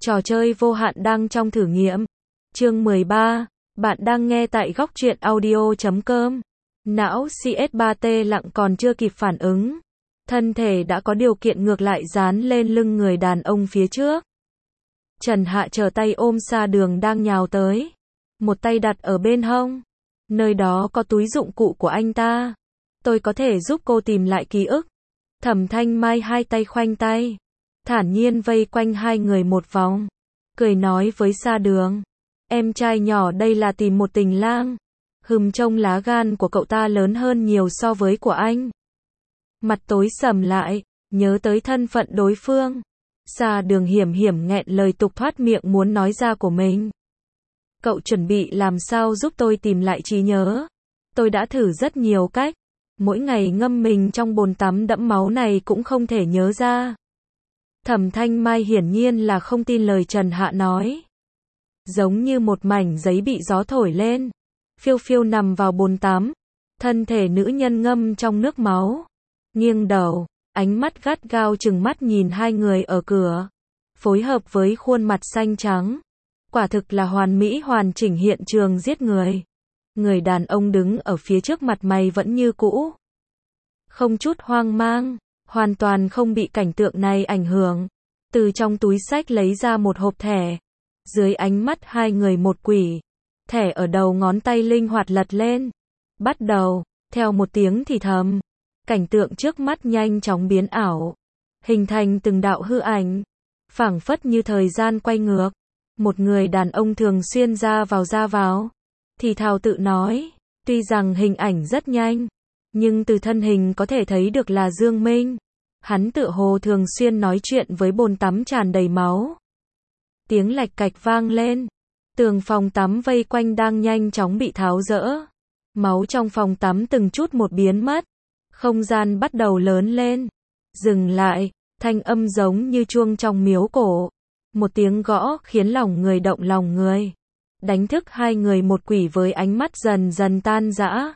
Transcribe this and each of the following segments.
Trò chơi vô hạn đang trong thử nghiệm. Chương 13. Bạn đang nghe tại góc truyện audio.com. Não CS3T lặng còn chưa kịp phản ứng. Thân thể đã có điều kiện ngược lại dán lên lưng người đàn ông phía trước. Trần Hạ trở tay ôm Sa Đường đang nhào tới. Một tay đặt ở bên hông. Nơi đó có túi dụng cụ của anh ta. Tôi có thể giúp cô tìm lại ký ức. Thẩm Thanh Mai hai tay khoanh tay. Thản nhiên vây quanh hai người một vòng. Cười nói với Sa Đường. Em trai nhỏ đây là tìm một tình lang. Trông lá gan của cậu ta lớn hơn nhiều so với của anh. Mặt tối sầm lại, nhớ tới thân phận đối phương. Sa Đường hiểm hiểm nghẹn lời tục thoát miệng muốn nói ra của mình. Cậu chuẩn bị làm sao giúp tôi tìm lại trí nhớ? Tôi đã thử rất nhiều cách. Mỗi ngày ngâm mình trong bồn tắm đẫm máu này cũng không thể nhớ ra. Thẩm Thanh Mai hiển nhiên là không tin lời Trần Hạ nói. Giống như một mảnh giấy bị gió thổi lên. Phiêu phiêu nằm vào bồn tắm. Thân thể nữ nhân ngâm trong nước máu. Nghiêng đầu, ánh mắt gắt gao chừng mắt nhìn hai người ở cửa. Phối hợp với khuôn mặt xanh trắng. Quả thực là hoàn mỹ hoàn chỉnh hiện trường giết người. Người đàn ông đứng ở phía trước mặt mày vẫn như cũ. Không chút hoang mang, hoàn toàn không bị cảnh tượng này ảnh hưởng. Từ trong túi xách lấy ra một hộp thẻ. Dưới ánh mắt hai người một quỷ. Thẻ ở đầu ngón tay linh hoạt lật lên. Bắt đầu, theo một tiếng thì thầm. Cảnh tượng trước mắt nhanh chóng biến ảo. Hình thành từng đạo hư ảnh. Phảng phất như thời gian quay ngược. Một người đàn ông thường xuyên ra vào. Thì thào tự nói. Tuy rằng hình ảnh rất nhanh. Nhưng từ thân hình có thể thấy được là Dương Minh. Hắn tựa hồ thường xuyên nói chuyện với bồn tắm tràn đầy máu. Tiếng lạch cạch vang lên. Tường phòng tắm vây quanh đang nhanh chóng bị tháo dỡ. Máu trong phòng tắm từng chút một biến mất. Không gian bắt đầu lớn lên. Dừng lại, thanh âm giống như chuông trong miếu cổ. Một tiếng gõ khiến lòng người động lòng người. Đánh thức hai người một quỷ với ánh mắt dần dần tan rã.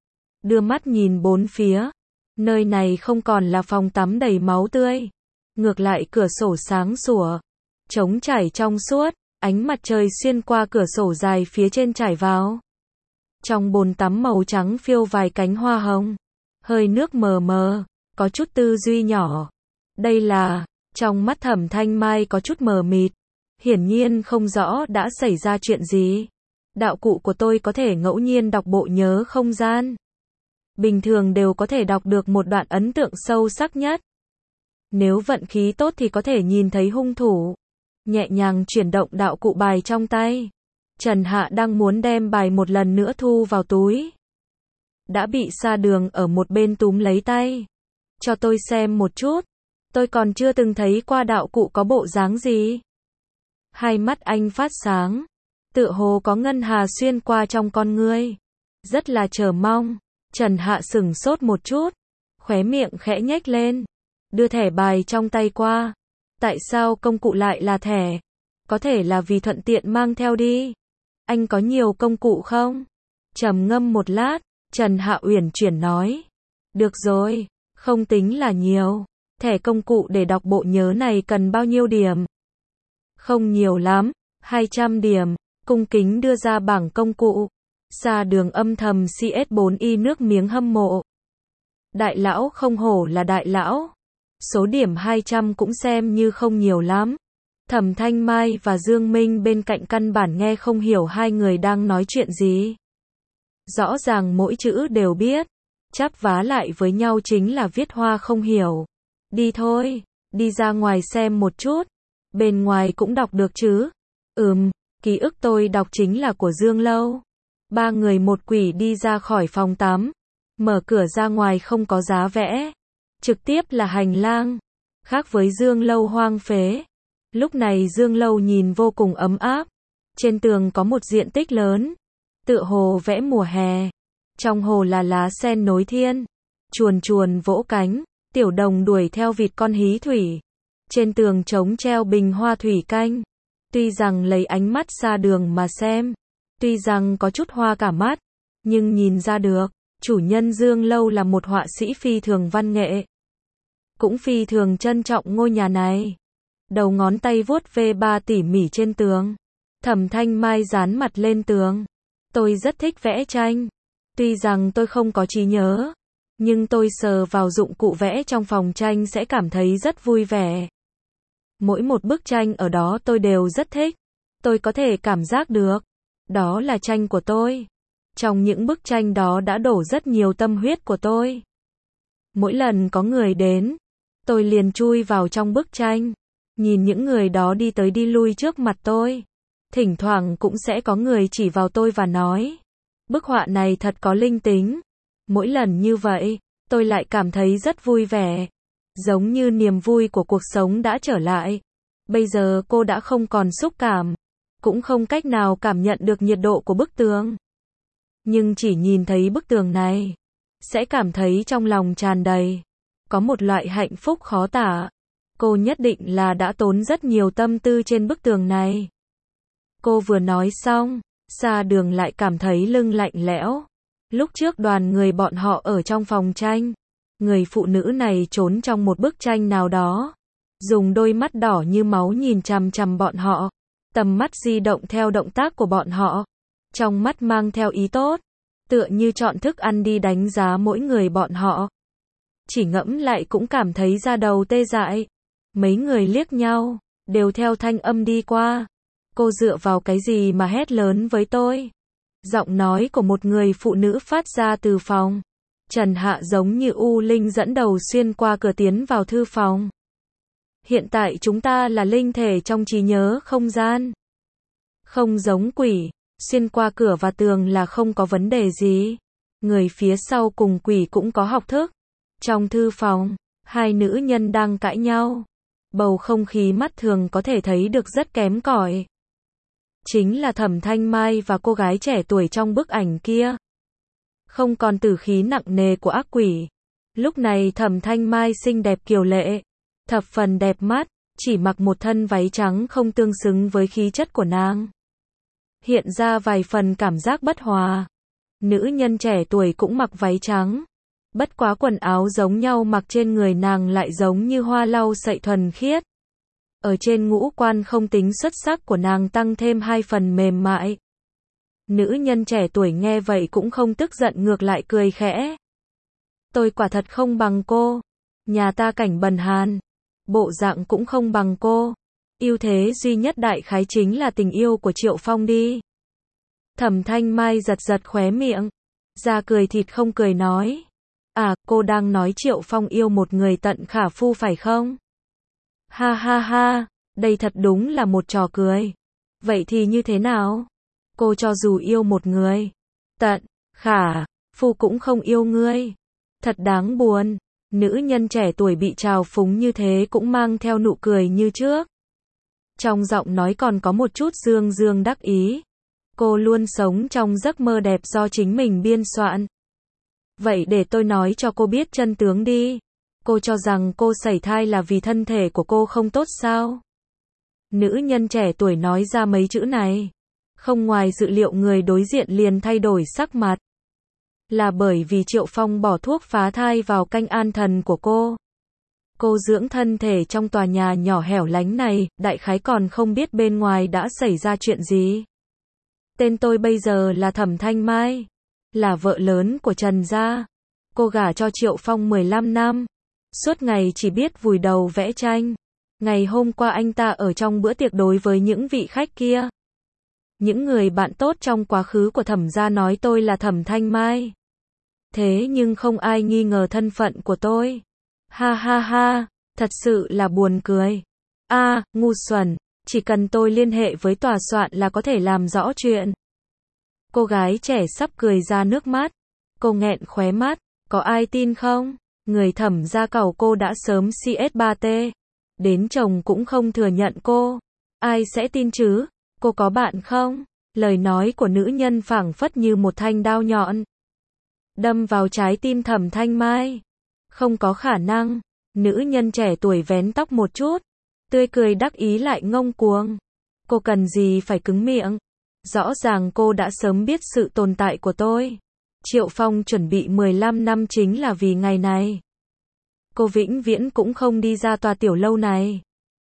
Đưa mắt nhìn bốn phía. Nơi này không còn là phòng tắm đầy máu tươi. Ngược lại cửa sổ sáng sủa. Trống trải trong suốt. Ánh mặt trời xuyên qua cửa sổ dài phía trên trải vào. Trong bồn tắm màu trắng phiêu vài cánh hoa hồng. Hơi nước mờ mờ. Có chút tư duy nhỏ. Đây là... Trong mắt Thẩm Thanh Mai có chút mờ mịt. Hiển nhiên không rõ đã xảy ra chuyện gì. Đạo cụ của tôi có thể ngẫu nhiên đọc bộ nhớ không gian. Bình thường đều có thể đọc được một đoạn ấn tượng sâu sắc nhất. Nếu vận khí tốt thì có thể nhìn thấy hung thủ. Nhẹ nhàng chuyển động đạo cụ bài trong tay. Trần Hạ đang muốn đem bài một lần nữa thu vào túi. Đã bị Sa Đường ở một bên túm lấy tay. Cho tôi xem một chút. Tôi còn chưa từng thấy qua đạo cụ có bộ dáng gì. Hai mắt anh phát sáng. Tựa hồ có ngân hà xuyên qua trong con ngươi. Rất là chờ mong. Trần Hạ sửng sốt một chút. Khóe miệng khẽ nhếch lên. Đưa thẻ bài trong tay qua. Tại sao công cụ lại là thẻ? Có thể là vì thuận tiện mang theo đi. Anh có nhiều công cụ không? Trầm ngâm một lát. Trần Hạ uyển chuyển nói. Được rồi. Không tính là nhiều. Thẻ công cụ để đọc bộ nhớ này cần bao nhiêu điểm? Không nhiều lắm, 200 điểm. Cung kính đưa ra bảng công cụ. Sa Đường âm thầm CS4Y nước miếng hâm mộ. Đại lão không hổ là đại lão. Số điểm 200 cũng xem như không nhiều lắm. Thẩm Thanh Mai và Dương Minh bên cạnh căn bản nghe không hiểu hai người đang nói chuyện gì. Rõ ràng mỗi chữ đều biết. Chắp vá lại với nhau chính là viết hoa không hiểu. Đi thôi, đi ra ngoài xem một chút. Bên ngoài cũng đọc được chứ. Ký ức tôi đọc chính là của Dương Lâu. Ba người một quỷ đi ra khỏi phòng tắm. Mở cửa ra ngoài không có giá vẽ. Trực tiếp là hành lang. Khác với Dương Lâu hoang phế. Lúc này Dương Lâu nhìn vô cùng ấm áp. Trên tường có một diện tích lớn. Tựa hồ vẽ mùa hè. Trong hồ là lá sen nối thiên. Chuồn chuồn vỗ cánh. Tiểu đồng đuổi theo vịt con hí thủy. Trên tường trống treo bình hoa thủy canh. Tuy rằng lấy ánh mắt Sa Đường mà xem. Tuy rằng có chút hoa cả mắt. Nhưng nhìn ra được. Chủ nhân Dương Lâu là một họa sĩ phi thường văn nghệ. Cũng phi thường trân trọng ngôi nhà này. đầu ngón tay vuốt ve ba tỉ mỉ trên tường. Thẩm Thanh Mai dán mặt lên tường. Tôi rất thích vẽ tranh. Tuy rằng tôi không có trí nhớ, nhưng tôi sờ vào dụng cụ vẽ trong phòng tranh sẽ cảm thấy rất vui vẻ. Mỗi một bức tranh ở đó tôi đều rất thích. Tôi có thể cảm giác được. Đó là tranh của tôi. Trong những bức tranh đó đã đổ rất nhiều tâm huyết của tôi. Mỗi lần có người đến, tôi liền chui vào trong bức tranh. Nhìn những người đó đi tới đi lui trước mặt tôi. Thỉnh thoảng cũng sẽ có người chỉ vào tôi và nói, bức họa này thật có linh tính. Mỗi lần như vậy, tôi lại cảm thấy rất vui vẻ. Giống như niềm vui của cuộc sống đã trở lại. Bây giờ cô đã không còn xúc cảm, cũng không cách nào cảm nhận được nhiệt độ của bức tường. Nhưng chỉ nhìn thấy bức tường này, sẽ cảm thấy trong lòng tràn đầy. Có một loại hạnh phúc khó tả. Cô nhất định là đã tốn rất nhiều tâm tư trên bức tường này. Cô vừa nói xong, Sa Đường lại cảm thấy lưng lạnh lẽo. Lúc trước đoàn người bọn họ ở trong phòng tranh, người phụ nữ này trốn trong một bức tranh nào đó, dùng đôi mắt đỏ như máu nhìn chằm chằm bọn họ, tầm mắt di động theo động tác của bọn họ, trong mắt mang theo ý tốt, tựa như chọn thức ăn đi đánh giá mỗi người bọn họ. Chỉ ngẫm lại cũng cảm thấy da đầu tê dại. Mấy người liếc nhau, đều theo thanh âm đi qua. Cô dựa vào cái gì mà hét lớn với tôi? Giọng nói của một người phụ nữ phát ra từ phòng. Trần Hạ giống như U Linh dẫn đầu xuyên qua cửa tiến vào thư phòng. Hiện tại chúng ta là linh thể trong trí nhớ không gian. Không giống quỷ, xuyên qua cửa và tường là không có vấn đề gì. Người phía sau cùng quỷ cũng có học thức. Trong thư phòng, hai nữ nhân đang cãi nhau. Bầu không khí mắt thường có thể thấy được rất kém cỏi. Chính là Thẩm Thanh Mai và cô gái trẻ tuổi trong bức ảnh kia. Không còn tử khí nặng nề của ác quỷ. Lúc này Thẩm Thanh Mai xinh đẹp kiều lệ, thập phần đẹp mắt, chỉ mặc một thân váy trắng không tương xứng với khí chất của nàng. Hiện ra vài phần cảm giác bất hòa. Nữ nhân trẻ tuổi cũng mặc váy trắng. Bất quá quần áo giống nhau mặc trên người nàng lại giống như hoa lau sậy thuần khiết. Ở trên ngũ quan không tính xuất sắc của nàng tăng thêm hai phần mềm mại. Nữ nhân trẻ tuổi nghe vậy cũng không tức giận ngược lại cười khẽ. Tôi quả thật không bằng cô. Nhà ta cảnh bần hàn. Bộ dạng cũng không bằng cô. Ưu thế duy nhất đại khái chính là tình yêu của Triệu Phong đi. Thẩm Thanh Mai giật giật khóe miệng. Ra cười thịt không cười nói. À, cô đang nói Triệu Phong yêu một người tận khả phu phải không? Ha ha ha, đây thật đúng là một trò cười. Vậy thì như thế nào? Cô cho dù yêu một người tận khả phu cũng không yêu ngươi. Thật đáng buồn. Nữ nhân trẻ tuổi bị trào phúng như thế cũng mang theo nụ cười như trước. Trong giọng nói còn có một chút dương dương đắc ý. Cô luôn sống trong giấc mơ đẹp do chính mình biên soạn. Vậy để tôi nói cho cô biết chân tướng đi. Cô cho rằng cô sảy thai là vì thân thể của cô không tốt sao? Nữ nhân trẻ tuổi nói ra mấy chữ này. Không ngoài dự liệu người đối diện liền thay đổi sắc mặt. Là bởi vì Triệu Phong bỏ thuốc phá thai vào canh an thần của cô. Cô dưỡng thân thể trong tòa nhà nhỏ hẻo lánh này, đại khái còn không biết bên ngoài đã xảy ra chuyện gì. Tên tôi bây giờ là Thẩm Thanh Mai. Là vợ lớn của Trần gia. Cô gả cho Triệu Phong 15 năm. Suốt ngày chỉ biết vùi đầu vẽ tranh. Ngày hôm qua anh ta ở trong bữa tiệc đối với những vị khách kia. Những người bạn tốt trong quá khứ của Thẩm gia nói tôi là Thẩm Thanh Mai. Thế nhưng không ai nghi ngờ thân phận của tôi. Ha ha ha, thật sự là buồn cười. À, ngu xuẩn, chỉ cần tôi liên hệ với tòa soạn là có thể làm rõ chuyện. Cô gái trẻ sắp cười ra nước mắt. Cô nghẹn khóe mắt, có ai tin không? Người Thẩm gia cẩu cô đã sớm CS3T. Đến chồng cũng không thừa nhận cô. Ai sẽ tin chứ? Cô có bạn không? Lời nói của nữ nhân phảng phất như một thanh đao nhọn. Đâm vào trái tim Thẩm Thanh Mai. Không có khả năng. Nữ nhân trẻ tuổi vén tóc một chút. Tươi cười đắc ý lại ngông cuồng. Cô cần gì phải cứng miệng? Rõ ràng cô đã sớm biết sự tồn tại của tôi. Triệu Phong chuẩn bị 15 năm chính là vì ngày này. Cô vĩnh viễn cũng không đi ra tòa tiểu lâu này.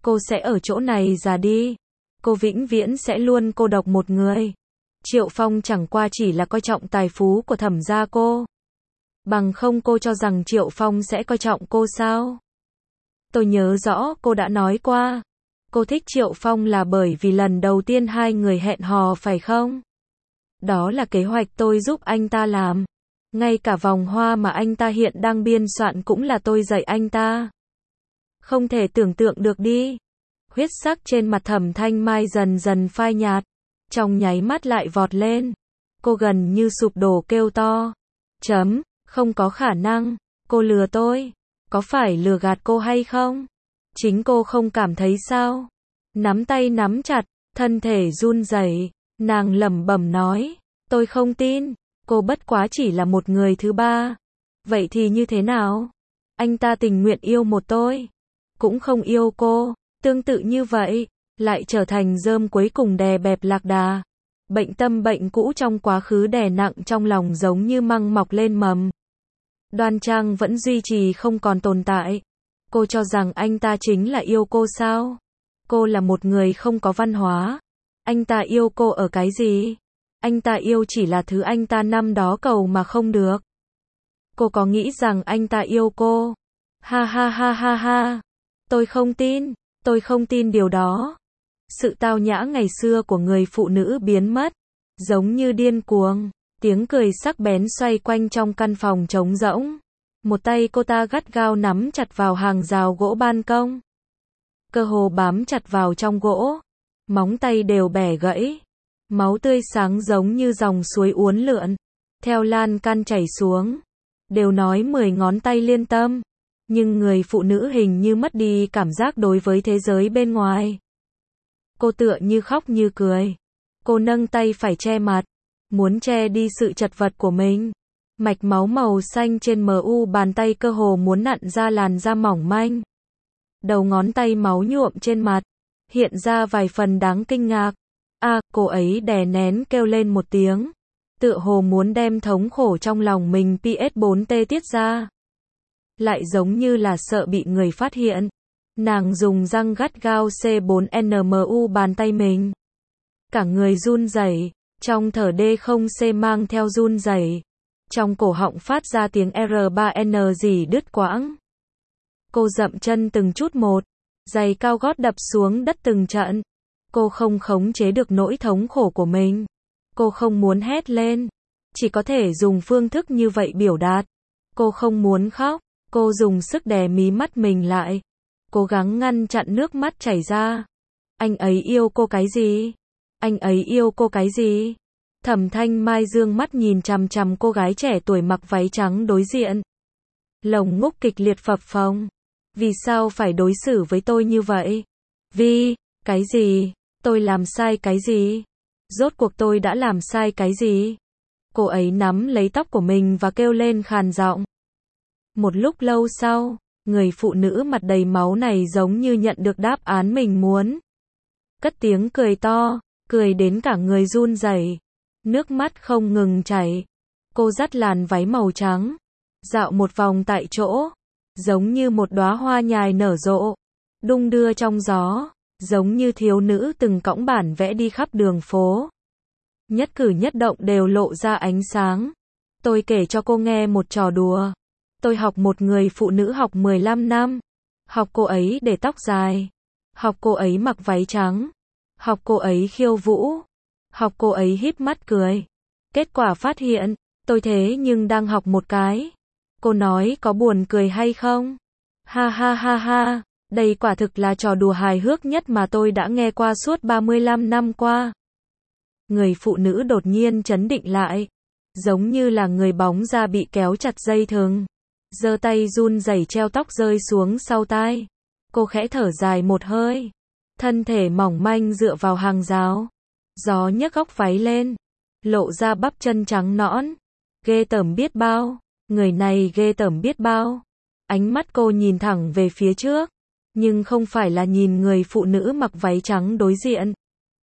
Cô sẽ ở chỗ này già đi. Cô vĩnh viễn sẽ luôn cô độc một người. Triệu Phong chẳng qua chỉ là coi trọng tài phú của Thẩm gia cô. Bằng không cô cho rằng Triệu Phong sẽ coi trọng cô sao? Tôi nhớ rõ cô đã nói qua. Cô thích Triệu Phong là bởi vì lần đầu tiên hai người hẹn hò phải không? Đó là kế hoạch tôi giúp anh ta làm. Ngay cả vòng hoa mà anh ta hiện đang biên soạn cũng là tôi dạy anh ta. Không thể tưởng tượng được đi. Huyết sắc trên mặt Thẩm Thanh Mai dần dần phai nhạt. Trong nháy mắt lại vọt lên. Cô gần như sụp đổ kêu to. Không có khả năng. Cô lừa tôi. Có phải lừa gạt cô hay không? Chính cô không cảm thấy sao? Nắm tay nắm chặt, thân thể run rẩy, nàng lẩm bẩm nói. Tôi không tin. Cô bất quá chỉ là một người thứ ba. Vậy thì như thế nào? Anh ta tình nguyện yêu một tôi. Cũng không yêu cô. Tương tự như vậy. Lại trở thành rơm cuối cùng đè bẹp lạc đà. Bệnh tâm bệnh cũ trong quá khứ đè nặng trong lòng giống như măng mọc lên mầm. Đoan Trang vẫn duy trì không còn tồn tại. Cô cho rằng anh ta chính là yêu cô sao? Cô là một người không có văn hóa. Anh ta yêu cô ở cái gì? Anh ta yêu chỉ là thứ anh ta năm đó cầu mà không được. Cô có nghĩ rằng anh ta yêu cô? Ha ha ha ha ha. Tôi không tin điều đó. Sự tao nhã ngày xưa của người phụ nữ biến mất. Giống như điên cuồng. Tiếng cười sắc bén xoay quanh trong căn phòng trống rỗng. Một tay cô ta gắt gao nắm chặt vào hàng rào gỗ ban công. Cơ hồ bám chặt vào trong gỗ. Móng tay đều bẻ gãy. Máu tươi sáng giống như dòng suối uốn lượn. Theo lan can chảy xuống. Đều nói 10 ngón tay liên tâm. Nhưng người phụ nữ hình như mất đi cảm giác đối với thế giới bên ngoài. Cô tựa như khóc như cười. Cô nâng tay phải che mặt. Muốn che đi sự chật vật của mình. Mạch máu màu xanh trên mu bàn tay cơ hồ muốn nặn ra làn da mỏng manh. Đầu ngón tay máu nhuộm trên mặt. Hiện ra vài phần đáng kinh ngạc. Cô ấy đè nén kêu lên một tiếng. Tựa hồ muốn đem thống khổ trong lòng mình PS4T tiết ra. Lại giống như là sợ bị người phát hiện. Nàng dùng răng gắt gao C4NMU bàn tay mình. Cả người run rẩy, trong thở D0C mang theo run rẩy. Trong cổ họng phát ra tiếng R3N gì đứt quãng. Cô dậm chân từng chút một, giày cao gót đập xuống đất từng trận. Cô không khống chế được nỗi thống khổ của mình. Cô không muốn hét lên, chỉ có thể dùng phương thức như vậy biểu đạt. Cô không muốn khóc, cô dùng sức đè mí mắt mình lại. Cố gắng ngăn chặn nước mắt chảy ra. Anh ấy yêu cô cái gì? Anh ấy yêu cô cái gì? Thẩm Thanh Mai dương mắt nhìn chằm chằm cô gái trẻ tuổi mặc váy trắng đối diện. Lồng ngực kịch liệt phập phồng. Vì sao phải đối xử với tôi như vậy? Vì, cái gì? Tôi làm sai cái gì? Rốt cuộc tôi đã làm sai cái gì? Cô ấy nắm lấy tóc của mình và kêu lên khàn giọng. Một lúc lâu sau, người phụ nữ mặt đầy máu này giống như nhận được đáp án mình muốn. Cất tiếng cười to, cười đến cả người run rẩy. Nước mắt không ngừng chảy. Cô dắt làn váy màu trắng, dạo một vòng tại chỗ, giống như một đóa hoa nhài nở rộ, đung đưa trong gió, giống như thiếu nữ từng cõng bản vẽ đi khắp đường phố. Nhất cử nhất động đều lộ ra ánh sáng. Tôi kể cho cô nghe một trò đùa. Tôi học một người phụ nữ học 15 năm. Học cô ấy để tóc dài. Học cô ấy mặc váy trắng. Học cô ấy khiêu vũ. Học cô ấy híp mắt cười. Kết quả phát hiện, tôi thế nhưng đang học một cái. Cô nói có buồn cười hay không? Ha ha ha ha, đây quả thực là trò đùa hài hước nhất mà tôi đã nghe qua suốt 35 năm qua. Người phụ nữ đột nhiên chấn định lại. Giống như là người bóng ra bị kéo chặt dây thừng. Giơ tay run rẩy treo tóc rơi xuống sau tai. Cô khẽ thở dài một hơi. Thân thể mỏng manh dựa vào hàng rào. Gió nhấc góc váy lên. Lộ ra bắp chân trắng nõn. Ghê tởm biết bao. Người này ghê tởm biết bao. Ánh mắt cô nhìn thẳng về phía trước. Nhưng không phải là nhìn người phụ nữ mặc váy trắng đối diện.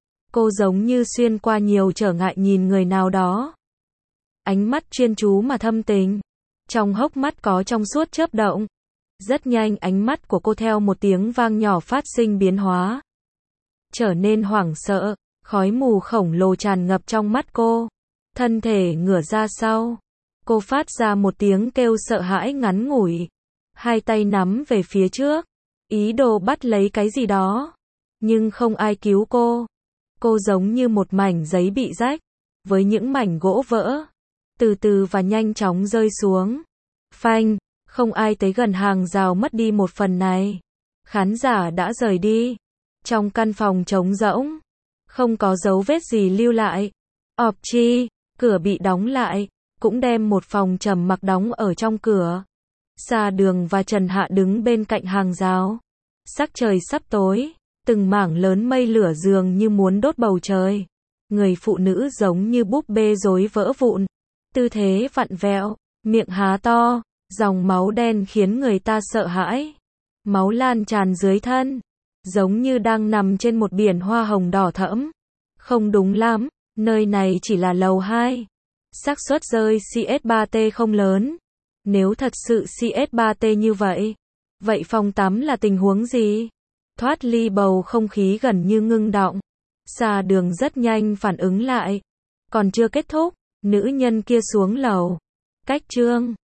Cô giống như xuyên qua nhiều trở ngại nhìn người nào đó. Ánh mắt chuyên chú mà thâm tình. Trong hốc mắt có trong suốt chớp động. Rất nhanh ánh mắt của cô theo một tiếng vang nhỏ phát sinh biến hóa. Trở nên hoảng sợ, khói mù khổng lồ tràn ngập trong mắt cô. Thân thể ngửa ra sau. Cô phát ra một tiếng kêu sợ hãi ngắn ngủi. Hai tay nắm về phía trước, ý đồ bắt lấy cái gì đó. Nhưng không ai cứu cô. Cô giống như một mảnh giấy bị rách, với những mảnh gỗ vỡ, từ từ và nhanh chóng rơi xuống. Phanh, không ai tới gần hàng rào mất đi một phần này. Khán giả đã rời đi. Trong căn phòng trống rỗng, không có dấu vết gì lưu lại. Opchi, cửa bị đóng lại, cũng đem một phòng trầm mặc đóng ở trong cửa. Sa Đường và Trần Hạ đứng bên cạnh hàng rào. Sắc trời sắp tối, từng mảng lớn mây lửa dường như muốn đốt bầu trời. Người phụ nữ giống như búp bê rối vỡ vụn, tư thế vặn vẹo, miệng há to, dòng máu đen khiến người ta sợ hãi. Máu lan tràn dưới thân, giống như đang nằm trên một biển hoa hồng đỏ thẫm. Không đúng lắm, nơi này chỉ là lầu 2. Xác suất rơi CS3T không lớn. Nếu thật sự CS3T như vậy, vậy phòng tắm là tình huống gì? Thoát ly bầu không khí gần như ngưng đọng. Sa Đường rất nhanh phản ứng lại. Còn chưa kết thúc, nữ nhân kia xuống lầu. Cách chương